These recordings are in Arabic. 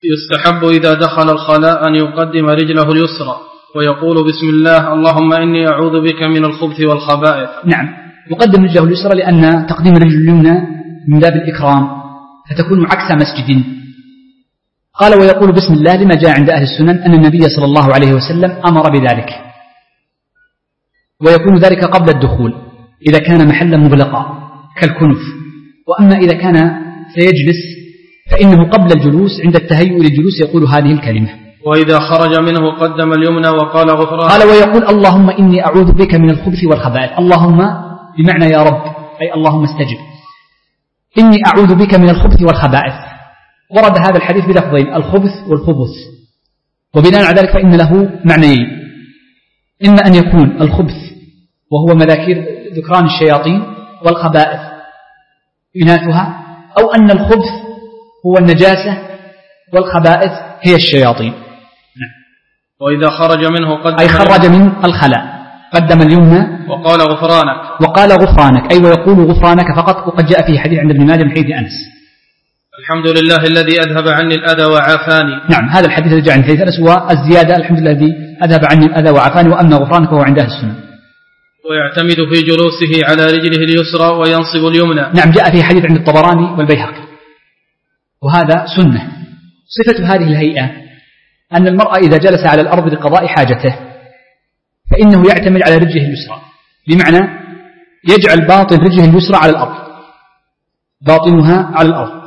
يستحب إذا دخل الخلاء أن يقدم رجله اليسرى ويقول بسم الله اللهم إني أعوذ بك من الخبث والخبائث. نعم، يقدم رجله اليسرى لأن تقديم الرجل اليمنى من باب الإكرام فتكون عكس مسجد. قال ويقول بسم الله لما جاء عند أهل السنن أن النبي صلى الله عليه وسلم أمر بذلك، ويكون ذلك قبل الدخول إذا كان محلا مغلقا كالكنف. وأما إذا كان سيجلس فإنه قبل الجلوس عند التهيؤ للجلوس يقول هذه الكلمة. وإذا خرج منه قدم اليمنى وقال غفران. قال ويقول اللهم إني أعوذ بك من الخبث والخبائث. اللهم بمعنى يا رب، أي اللهم استجب. إني أعوذ بك من الخبث والخبائث. ورد هذا الحديث بلفظين الخبث والخبث، وبناء على ذلك فإن له معنيين: إما أن يكون الخبث وهو مذاكير ذكران الشياطين والخبائث إناثها، أو أن الخبث هو النجاسة والخبائث هي الشياطين. وإذا خرج منه قدم أي خرج من الخلاء قدم اليمنى وقال غفرانك أي ويقول غفرانك فقط. وقد جاء فيه حديث عند ابن ماجه من حديث أنس الحمد لله الذي أذهب عني الأذى وعافاني. نعم، هذا الحديث الذي جاء عند حديث أنس والزيادة الحمد لله الذي أذهب عني الأذى وعافاني وأما غفرانك وهو عند أهل السنة. ويعتمد في جلوسه على رجله اليسرى وينصب اليمنى. نعم، جاء فيه حديث عند الطبراني والبيهقي وهذا سنة. صفة هذه الهيئة أن المرأة إذا جلس على الأرض لقضاء حاجته فإنه يعتمد على رجله اليسرى، بمعنى يجعل باطن رجله اليسرى على الأرض، باطنها على الأرض،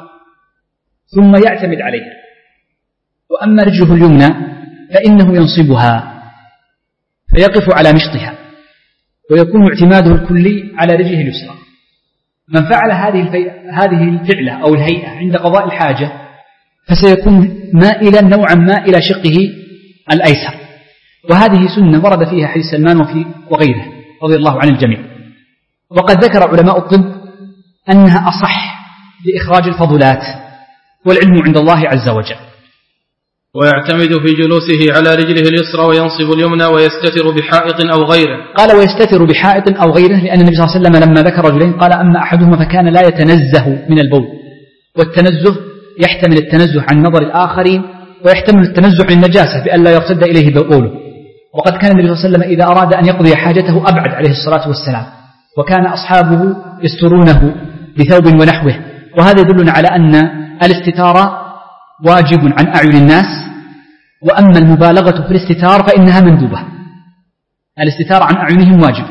ثم يعتمد عليها. وأما رجله اليمنى فإنه ينصبها فيقف على مشطها ويكون اعتماده الكلي على رجله اليسرى. من فعل هذه الفعلة أو الهيئة عند قضاء الحاجة فسيكون مائلا نوعا ما إلى شقه الأيسر، وهذه سنة ورد فيها حديث سلمان وغيره رضي الله عن الجميع. وقد ذكر علماء الطب أنها أصح لإخراج الفضلات، والعلم عند الله عز وجل. ويعتمد في جلوسه على رجله اليسرى وينصب اليمنى ويستتر بحائط أو غيره. قال ويستتر بحائط أو غيره لأن النبي صلى الله عليه وسلم لما ذكر رجلين قال أما أحدهما فكان لا يتنزه من البول، والتنزه يحتمل التنزه عن نظر الآخرين ويحتمل التنزه عن النجاسة بأن لا يرتد إليه بوله. وقد كان النبي صلى الله عليه وسلم إذا أراد أن يقضي حاجته أبعد عليه الصلاة والسلام، وكان أصحابه يسترونه بثوب ونحوه. وهذا يدلنا على أن الاستتارة واجب عن أعين الناس، وأما المبالغة في الاستتار فإنها مندوبة. الاستتار عن أعينهم واجب،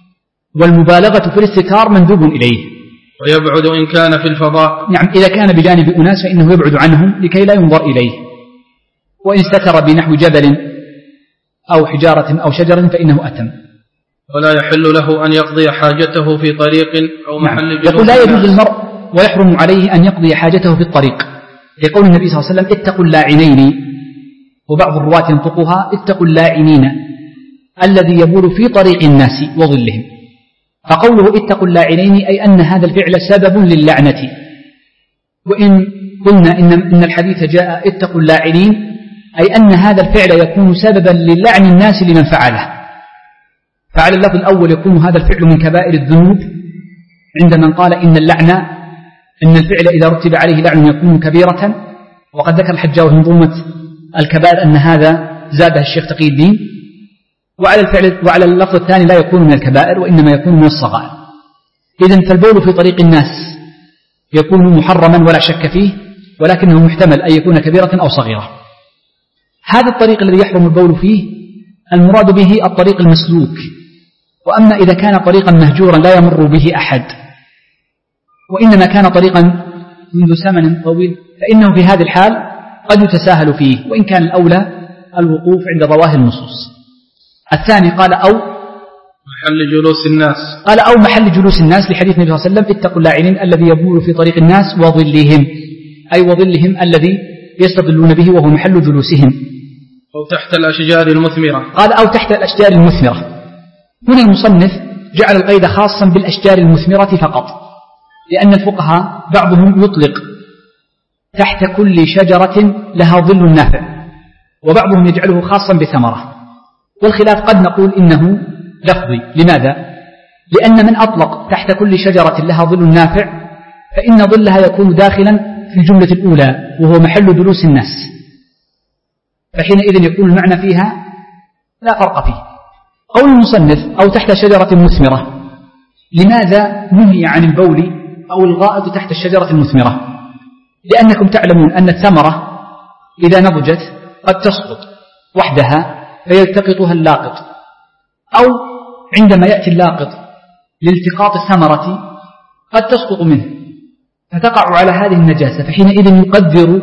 والمبالغة في الاستتار مندوب إليه. ويبعد إن كان في الفضاء. نعم، إذا كان بجانب أناس فإنه يبعد عنهم لكي لا ينظر إليه. وإن استتر بنحو جبل أو حجارة أو شجر فإنه أتم. ولا يحل له أن يقضي حاجته في طريق أو محل جلوس. يقول لا يجوز المرء ويحرم عليه أن يقضي حاجته في الطريق، لقول النبي صلى الله عليه وسلم اتقوا اللاعنين، وبعض الرواة ينطقها اتقوا اللاعنين الذي يبول في طريق الناس وظلهم. فقوله اتقوا اللاعنين أي أن هذا الفعل سبب للعنة. وإن قلنا إن الحديث جاء اتقوا اللاعنين أي أن هذا الفعل يكون سببا للعن الناس لمن فعله. فعلى اللفظ الأول يكون هذا الفعل من كبائر الذنوب عند من قال إن الفعل إذا رتب عليه لعن يكون كبيرة. وقد ذكر الحجاوي منظومة الكبائر أن هذا زاده الشيخ تقي الدين. وعلى اللفظ الثاني لا يكون من الكبائر وإنما يكون من الصغائر. إذن فالبول في طريق الناس يكون محرما ولا شك فيه، ولكنه محتمل أن يكون كبيرة أو صغيرة. هذا الطريق الذي يحرم البول فيه المراد به الطريق المسلوك. وأما إذا كان طريقا مهجورا لا يمر به أحد وإنما كان طريقا منذ زمن طويل فإنه في هذه الحال قد يتساهل فيه، وإن كان الأولى الوقوف عند ظواهر النصوص. الثاني قال أو محل جلوس الناس، قال أو محل جلوس الناس لحديث النبي صلى الله عليه وسلم اتقوا اللاعنين الذي يبول في طريق الناس وظلهم، أي وظلهم الذي يستظلون به وهو محل جلوسهم. أو تحت الأشجار المثمرة، قال أو تحت الأشجار المثمرة. هنا المصنف جعل القيد خاصا بالأشجار المثمرة فقط، لأن الفقهاء بعضهم يطلق تحت كل شجرة لها ظل نافع، وبعضهم يجعله خاصا بثمرة. والخلاف قد نقول إنه لفظي. لماذا؟ لأن من أطلق تحت كل شجرة لها ظل نافع فإن ظلها يكون داخلا في الجملة الأولى وهو محل جلوس الناس، فحينئذ يكون المعنى فيها لا فرق فيه. قول المصنف أو تحت شجرة مثمرة، لماذا نهي عن البول أو الغائط تحت الشجرة المثمرة؟ لأنكم تعلمون أن الثمرة إذا نضجت قد تسقط وحدها فيلتقطها اللاقط، أو عندما يأتي اللاقط لالتقاط الثمرة قد تسقط منه فتقع على هذه النجاسة، فحينئذ يقدر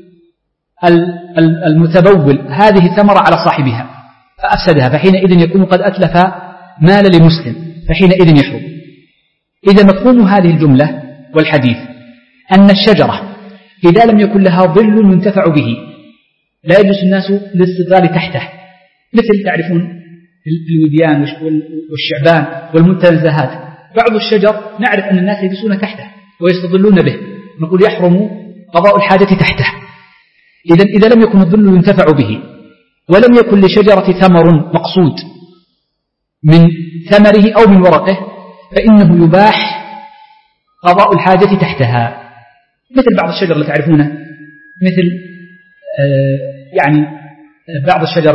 المتبول هذه الثمرة على صاحبها فأفسدها، فحينئذ يكون قد أتلف مال لمسلم فحينئذ يحرم. إذا مفهوم هذه الجملة والحديث أن الشجرة إذا لم يكن لها ظل ينتفع به لا يجلس الناس للاستظلال تحته، مثل تعرفون الوديان والشعبان والمنتزهات، بعض الشجر نعرف أن الناس يجلسون تحته ويستظلون به، نقول يحرم قضاء الحاجة تحته. إذا لم يكن الظل ينتفع به ولم يكن لشجرة ثمر مقصود من ثمره أو من ورقه فإنه يباح قضاء الحاجة تحتها، مثل بعض الشجر اللي تعرفونه، مثل يعني بعض الشجر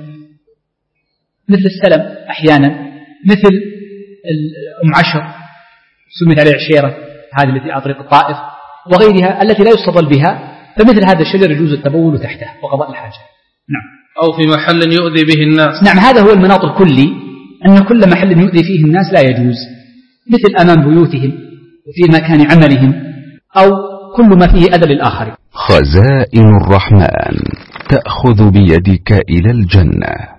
مثل السلم أحيانا، مثل أم عشر سميت عليه عشيرة هذه التي على طريق الطائف وغيرها التي لا يستظل بها، فمثل هذا الشجر يجوز التبول تحته وقضاء الحاجة. نعم. أو في محل يؤذي به الناس. نعم، هذا هو المناط الكلي، أن كل محل يؤذي فيه الناس لا يجوز، مثل أمام بيوتهم وفي مكان عملهم أو كل ما فيه أذى للآخر. خزائن الرحمن تأخذ بيدك إلى الجنة.